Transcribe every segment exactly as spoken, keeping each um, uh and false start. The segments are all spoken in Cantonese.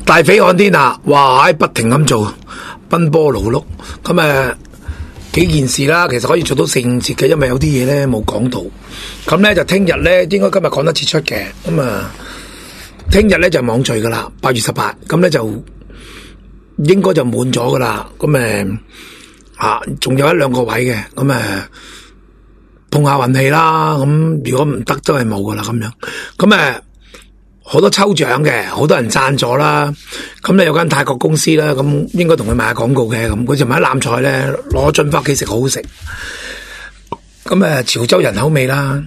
大匪漢天下，哇！不停咁做，奔波勞碌，咁誒幾件事啦，其實可以做到四五節嘅，因為有啲嘢咧冇講到。咁咧就聽日咧，應該今日講得切出嘅，咁啊，聽日咧就網聚噶啦，八月十八，咁咧就應該就滿咗噶啦，咁誒啊，仲有一兩個位嘅，咁誒碰下運氣啦，咁如果唔得都係冇噶啦，咁樣，咁誒。好多抽獎嘅，好多人贊咗啦。咁咧有間泰國公司啦，咁應該同佢賣下廣告嘅。咁佢就買欖菜咧，攞樽翻屋企食，好好食。咁誒，潮州人口味啦。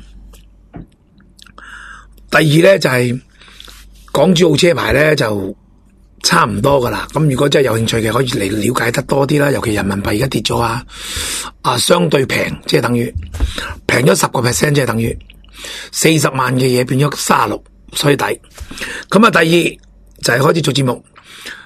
第二咧就係、是、港珠澳車牌咧就差唔多噶啦。咁如果真係有興趣嘅，可以嚟了解得多啲啦。尤其人民幣而家跌咗啊，啊相對平，即係等於平咗十個 percent，即係等於四十萬嘅嘢變咗卅六。所以抵，咁啊第二就係、是、開始做節目，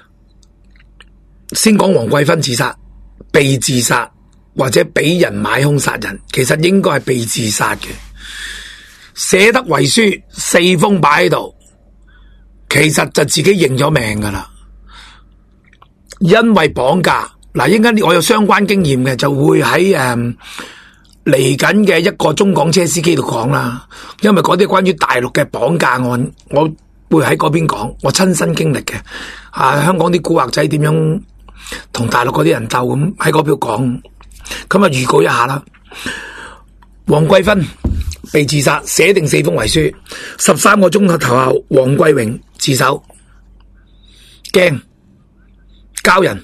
先講黃桂芬自殺，被自殺或者俾人買兇殺人，其實應該係被自殺嘅，寫得遺書四封擺喺度，其實就自己認咗命噶啦，因為綁架嗱，應該我有相關經驗嘅，就會喺誒。嚟緊嘅一個中港車司機度講啦，因為嗰啲關於大陸嘅綁架案，我會喺嗰邊講，我親身經歷嘅。啊，香港啲古惑仔點樣同大陸嗰啲人鬥咁喺嗰邊講，咁啊預告一下啦。黃桂芬被自殺，寫定四封遺書，十三個鐘頭後，黃桂榮自首，驚交人，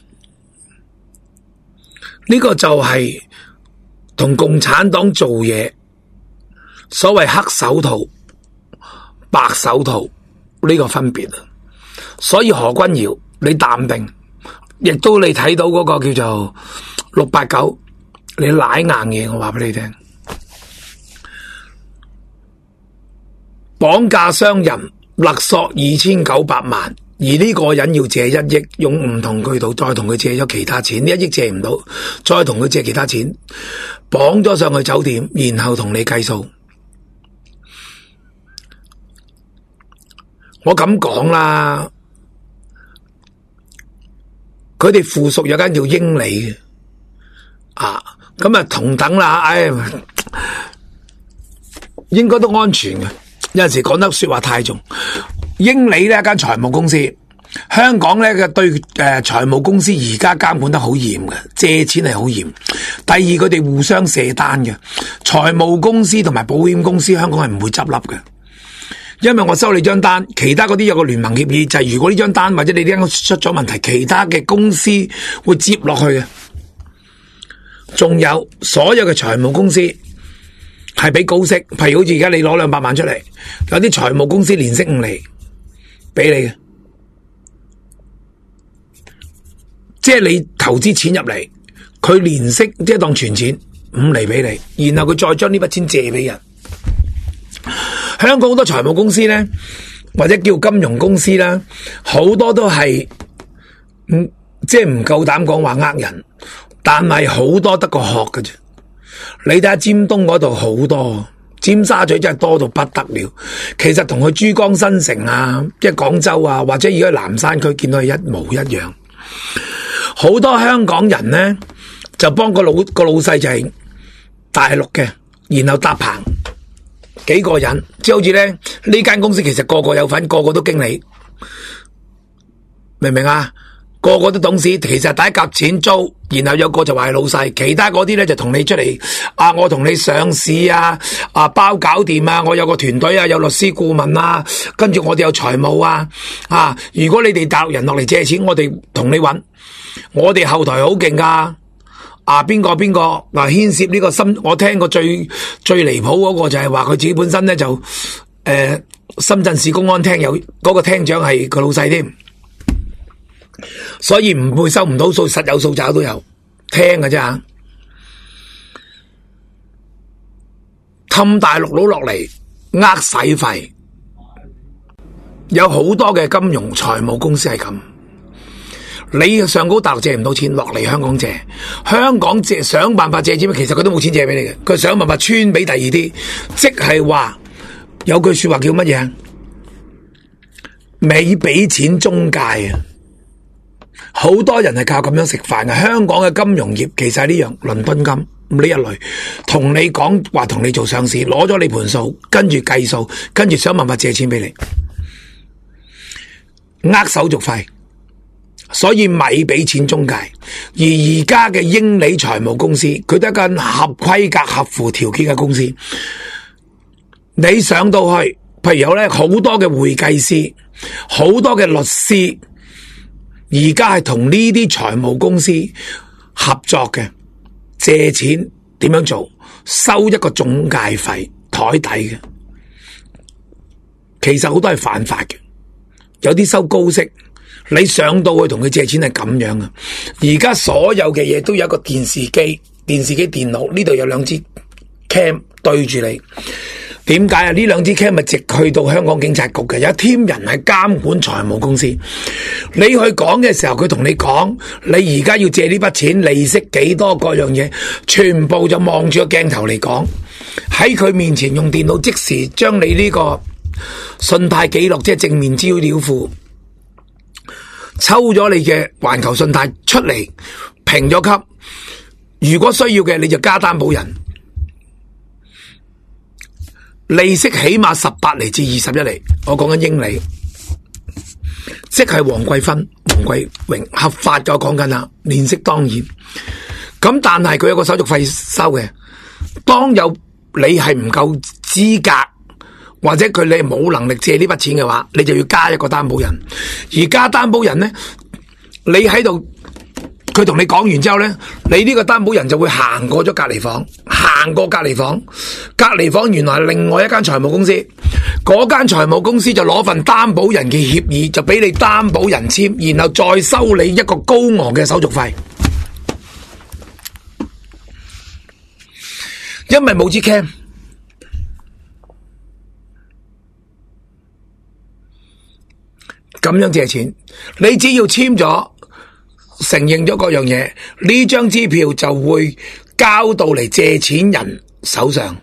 呢、這個就係、是。同共產黨做嘢，所謂黑手套、白手套呢個分別啊。所以何君堯，你淡定，亦都你睇到嗰個叫做六八九，你舐硬嘢，我話俾你聽，綁架傷人，勒索二千九百萬。而呢個人要借一億，用唔同渠道再同佢借咗其他錢，呢一億借唔到，再同佢借其他錢，綁咗上去酒店，然後同你計數。我咁講啦，佢哋附屬有間叫英利嘅，啊，咁啊同等啦，唉，應該都安全嘅。有陣時講得說話太重。英利呢一間財務公司，香港咧嘅對誒財務公司而家監管得好嚴嘅，借錢係好嚴。第二，佢哋互相卸單嘅，財務公司同埋保險公司香港係唔會執笠嘅，因為我收你張單，其他嗰啲有個聯盟協議，就係、是、如果呢張單或者你呢間出咗問題，其他嘅公司會接落去嘅。仲有所有嘅財務公司係俾高息，譬如好似而家你攞兩百萬出嚟，有啲財務公司連息五厘。俾你嘅，即係你投資錢入嚟，佢連息即係當存錢五厘俾你，然後佢再將呢筆錢借俾人。香港好多財務公司咧，或者叫金融公司啦，好多都係唔即係唔夠膽講話呃人，但係好多得個殼嘅啫。你睇下尖東嗰度好多。尖沙咀真係多到不得了，其實同佢珠江新城啊，即係廣州啊，或者而家南山區見到係一模一樣。好多香港人呢，就幫個老個老細就係大陸嘅，然後搭棚幾個人，即係好似咧呢間公司其實個個有份，個個都經理，明唔明啊？個個都董事，其實第一夾錢租，然後有個就話係老細，其他嗰啲咧就同你出嚟啊，我同你上市啊，啊包搞掂啊，我有個團隊啊，有律師顧問啊，跟住我哋有財務啊，啊，如果你哋大陸人落嚟借錢，我哋同你搵，我哋後台好勁噶，啊邊個邊個嗱牽涉呢個深，我聽過最最離譜嗰個就係話佢自己本身咧就誒、呃、深圳市公安廳有嗰、嗰個廳長係佢老細添。所以唔會收唔到數，實有數找都有，聽嘅啫吓。氹大陸佬落嚟呃使費，有好多嘅金融財務公司係咁。你上高大陸借唔到錢，落嚟香港借，香港借想辦法借錢，其實佢都冇錢借俾你嘅，佢想辦法穿俾第二啲，即係話有句說話叫乜嘢？ 咪俾錢中介啊！好多人係靠咁樣食飯嘅。香港嘅金融業其實係呢樣倫敦金呢一類，同你講話同你做上市，攞咗你盤數，跟住計數，跟住想辦法借錢俾你，呃手續費，所以咪俾錢中介。而而家嘅英利財務公司，佢都係一間合規格、合乎條件嘅公司。你上到去，譬如有咧好多嘅會計師，好多嘅律師。而家係同呢啲財務公司合作嘅，借錢點樣做？收一個中介費，台底嘅，其實好多係犯法嘅，有啲收高息。你上到去同佢借錢係咁樣嘅。而家所有嘅嘢都有一個電視機、電視機電腦，呢度有兩支 cam 對住你。點解啊？呢兩支 cam 咪直去到香港警察局嘅，有 team 人係監管財務公司。你去講嘅時候，佢同你講，你而家要借呢筆錢，利息幾多，各樣嘢，全部就望住個鏡頭嚟講，喺佢面前用電腦即時將你呢個信貸記錄，即係正面資料庫，抽咗你嘅環球信貸出嚟，評咗級。如果需要嘅，你就加擔保人。利息起碼十八厘至二十一厘，我講緊英利，即係黃貴芬、黃貴榮合法嘅，我講緊啦，年息當然。咁但係佢有個手續費收嘅，當有你係唔夠資格，或者佢你冇能力借呢筆錢嘅話，你就要加一個擔保人。而加擔保人呢，你喺度。佢同你講完之後呢，你呢個擔保人就會行過咗隔離房，行過隔離房，隔離房原來係另外一間財務公司，嗰間財務公司就攞份擔保人嘅協議，就俾你擔保人簽，然後再收你一個高昂嘅手續費，因為冇支 cam， 咁樣借錢，你只要簽咗。承認咗各樣嘢，呢張支票就會交到嚟借錢人手上。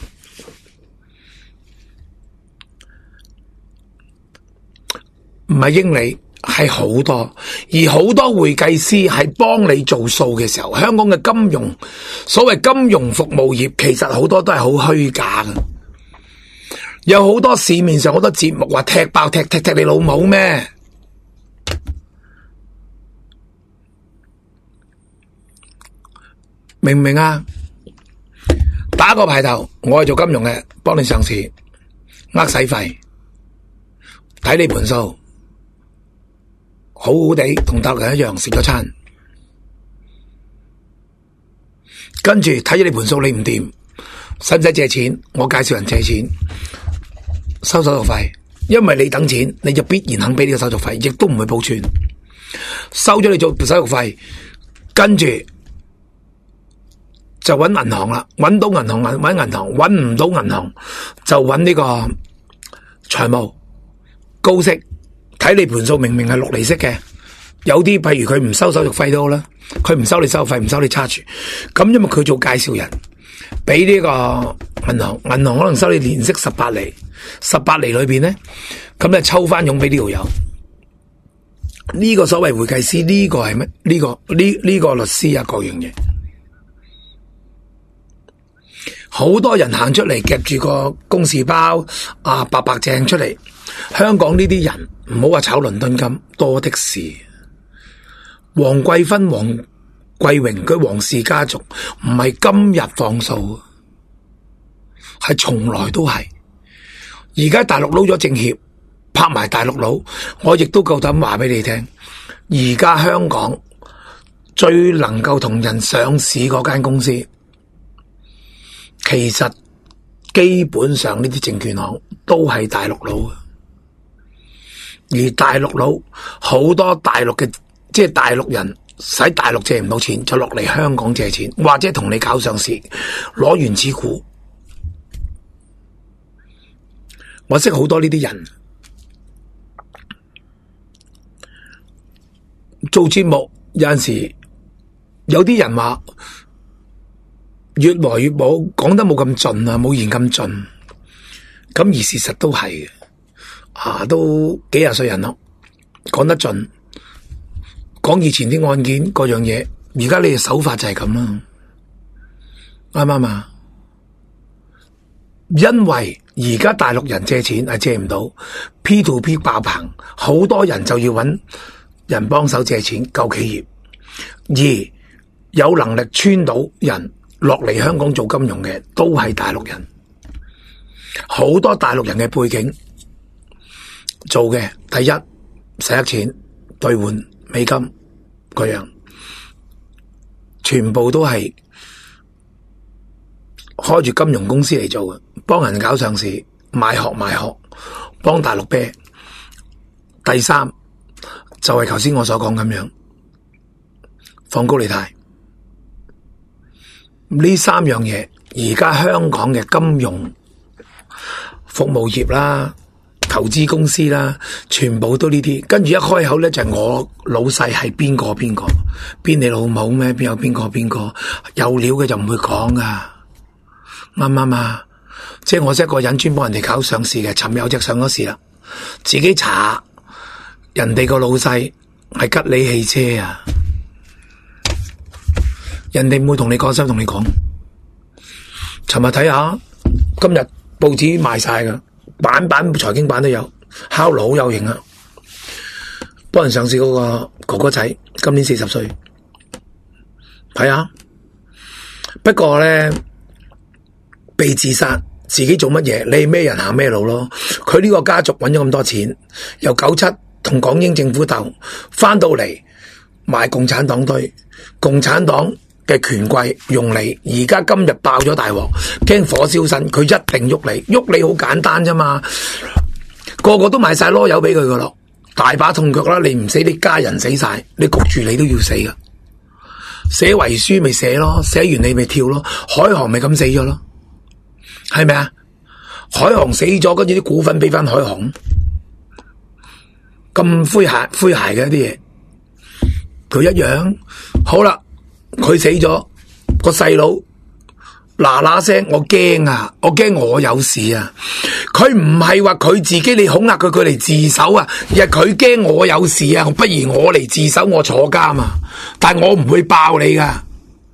唔係英利，係好多，而好多會計師係幫你做數嘅時候，香港嘅金融，所謂金融服務業，其實好多都係好虛假嘅。有好多市面上好多節目話踢爆踢踢踢你老母咩？明唔明啊？打個牌頭，我係做金融嘅，幫你上市，呃使費，睇你盤數，好好地同大陸人一樣食咗餐，跟住睇咗你盤數，你唔掂，使唔使借錢？我介紹人借錢，收手續費，因為你等錢，你就必然肯俾呢個手續費，亦都唔會報串，收咗你做手續費，跟住。就揾銀行啦，揾到銀行揾銀行，揾唔到銀行就揾呢個財務高息，睇你盤數明明係六厘息嘅，有啲譬如佢唔收手續費都好啦，佢唔收你收費，唔收你差處，咁因為佢做介紹人，俾呢個銀行，銀行可能收你年息十八厘，十八厘裏邊咧，咁就抽翻傭俾呢條友。呢個所謂會計師，呢個係乜？呢個呢呢個律師啊，各樣嘢。好多人行出嚟夾住個公事包啊，白白淨出嚟。香港呢啲人唔好話炒倫敦金，多的是。黃貴芬、黃貴榮佢黃氏家族唔係今日放數，係從來都係。而家大陸撈咗政協，拍埋大陸佬，我亦都夠膽話俾你聽。而家香港最能夠同人上市嗰間公司。其實基本上呢啲證券行都係大陸佬，而大陸佬好多大陸嘅即係大陸人使大陸借唔到錢，就落嚟香港借錢，或者同你搞上市攞原始股。我識好多呢啲人做節目，有陣時有啲人話。越來越冇講得冇咁盡啊，冇言咁盡，咁而事實都係嘅。 啊，都幾廿歲人咯，講得盡，講以前啲案件各樣嘢，而家你嘅手法就係咁啦，啱唔啱啊？因為而家大陸人借錢係借唔到 ，P to P 爆棚，好多人就要揾人幫手借錢救企業，而有能力穿到人落嚟香港做金融嘅都係大陸人，好多大陸人嘅背景做嘅，第一使得錢兌換美金嗰樣，全部都係開住金融公司嚟做嘅，幫人搞上市，賣殼賣殼，幫大陸啤。第三就係頭先我所講咁樣，放高利貸。呢三樣嘢，而家香港嘅金融服務業啦、投資公司啦，全部都呢啲。跟住一開口咧，就係我老細係邊個邊個，邊你老母咩？邊有邊個邊個有料嘅就唔會講噶。啱唔啱啊？即係我識一個人專幫人哋搞上市嘅，尋日有隻上咗市啦，自己查人哋個老細係吉利汽車啊，人哋唔會同你講，先同你講。尋日睇下，今日報紙賣晒噶，版版財經版都有，烤爐好有型啊！幫人上市嗰個哥哥仔，今年四十歲，睇下。不過咧，被自殺，自己做乜嘢？你係咩人行咩路咯？佢呢個家族揾咗咁多錢，由九七同港英政府鬥，翻到嚟買共產黨堆，共產黨嘅權貴用你，而家今日爆咗大鑊，驚火燒身，佢一定喐你，喐你好簡單啫嘛，個個都賣晒囉柚俾佢噶咯，大把痛腳啦，你唔死，你家人死晒，你焗住你都要死噶，寫遺書咪寫咯，寫完你咪跳咯，海航咪咁死咗咯。係咪啊？海航死咗，跟住啲股份俾翻海航，咁詼諧詼諧嘅啲嘢，佢一樣。好啦，佢死咗，個細佬嗱嗱聲，我驚啊，我驚我有事啊。佢唔係話佢自己你恐嚇佢，佢嚟自首啊，而係佢驚我有事啊，不如我嚟自首，我坐監啊。但係我唔會爆你噶。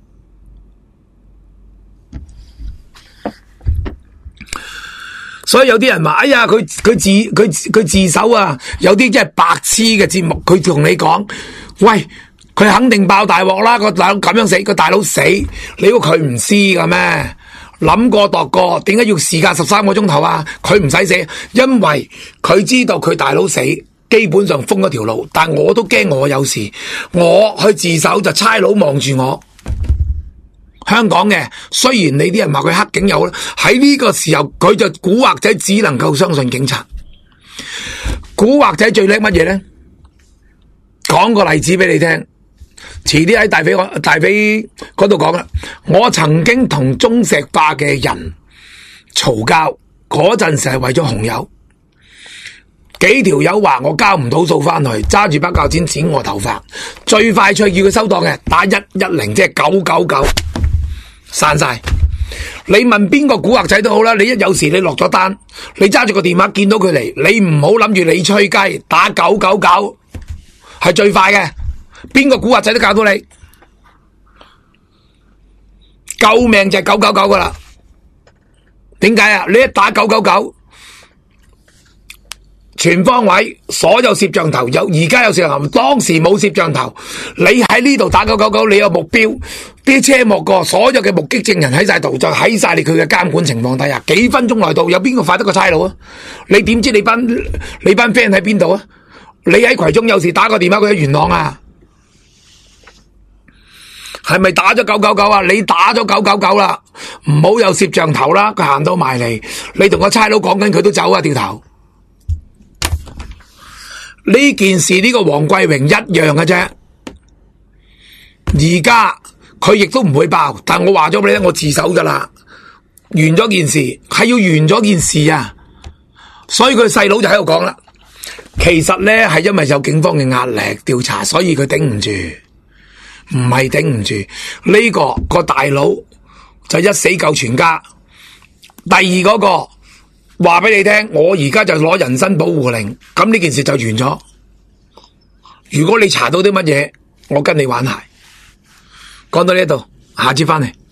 所以有啲人話，哎呀，佢佢自佢佢自首啊！有啲真係白痴嘅節目，佢同你講，喂，佢肯定爆大鑊啦！個大佬咁樣死，個大佬死，你估佢唔知㗎咩？諗過度過，點解要時間十三個鐘頭啊？佢唔使死，因為佢知道佢大佬死，基本上封咗條路。但我都驚我有事，我去自首就差佬望住我。香港嘅，雖然你啲人話佢黑警有啦，喺呢個時候佢就古惑仔只能夠相信警察。古惑仔最叻乜嘢咧？講個例子俾你聽，遲啲喺大飛大飛嗰度講啦。我曾經同中石化嘅人嘈交，嗰陣時係為咗紅油，幾條友話我交唔到數翻去，揸住把鉸剪剪我頭髮，最快脆叫佢收檔嘅，打一一零即係九九九。散晒，你問邊個古惑仔都好啦，你一有事你落咗單，你揸住個電話見到佢嚟，你唔好諗住你吹雞，打九九九係最快嘅，邊個古惑仔都教到你，救命就係九九九噶啦。點解啊？你一打九九九，全方位，所有攝像頭有，而家有攝像頭，當時冇攝像頭。你喺呢度打九九九，你有目標，啲車莫過，所有嘅目擊證人喺晒度，就喺晒你佢嘅監管情況底下，幾分鐘內到，有邊個快得過差佬啊？你點知你班你班 friend 喺邊度啊？你喺葵涌有事打個電話，佢喺元朗啊？係咪打咗九九九啊？你打咗九九九啦，唔好有攝像頭啦，佢行到埋嚟，你同個差佬講緊，佢都走啊，掉頭。呢件事呢個黃桂榮一樣嘅啫，而家佢亦都唔會爆，但我話咗俾你聽，我自首噶啦，完咗件事係要完咗件事啊，所以佢細佬就喺度講啦，其實咧係因為有警方嘅壓力調查，所以佢頂唔住，唔係頂唔住呢個個大佬就一死救全家，第二嗰個話俾你聽，我而家就攞人身保護令，咁呢件事就完咗。如果你查到啲乜嘢，我跟你玩鞋。講到呢度，下次翻嚟。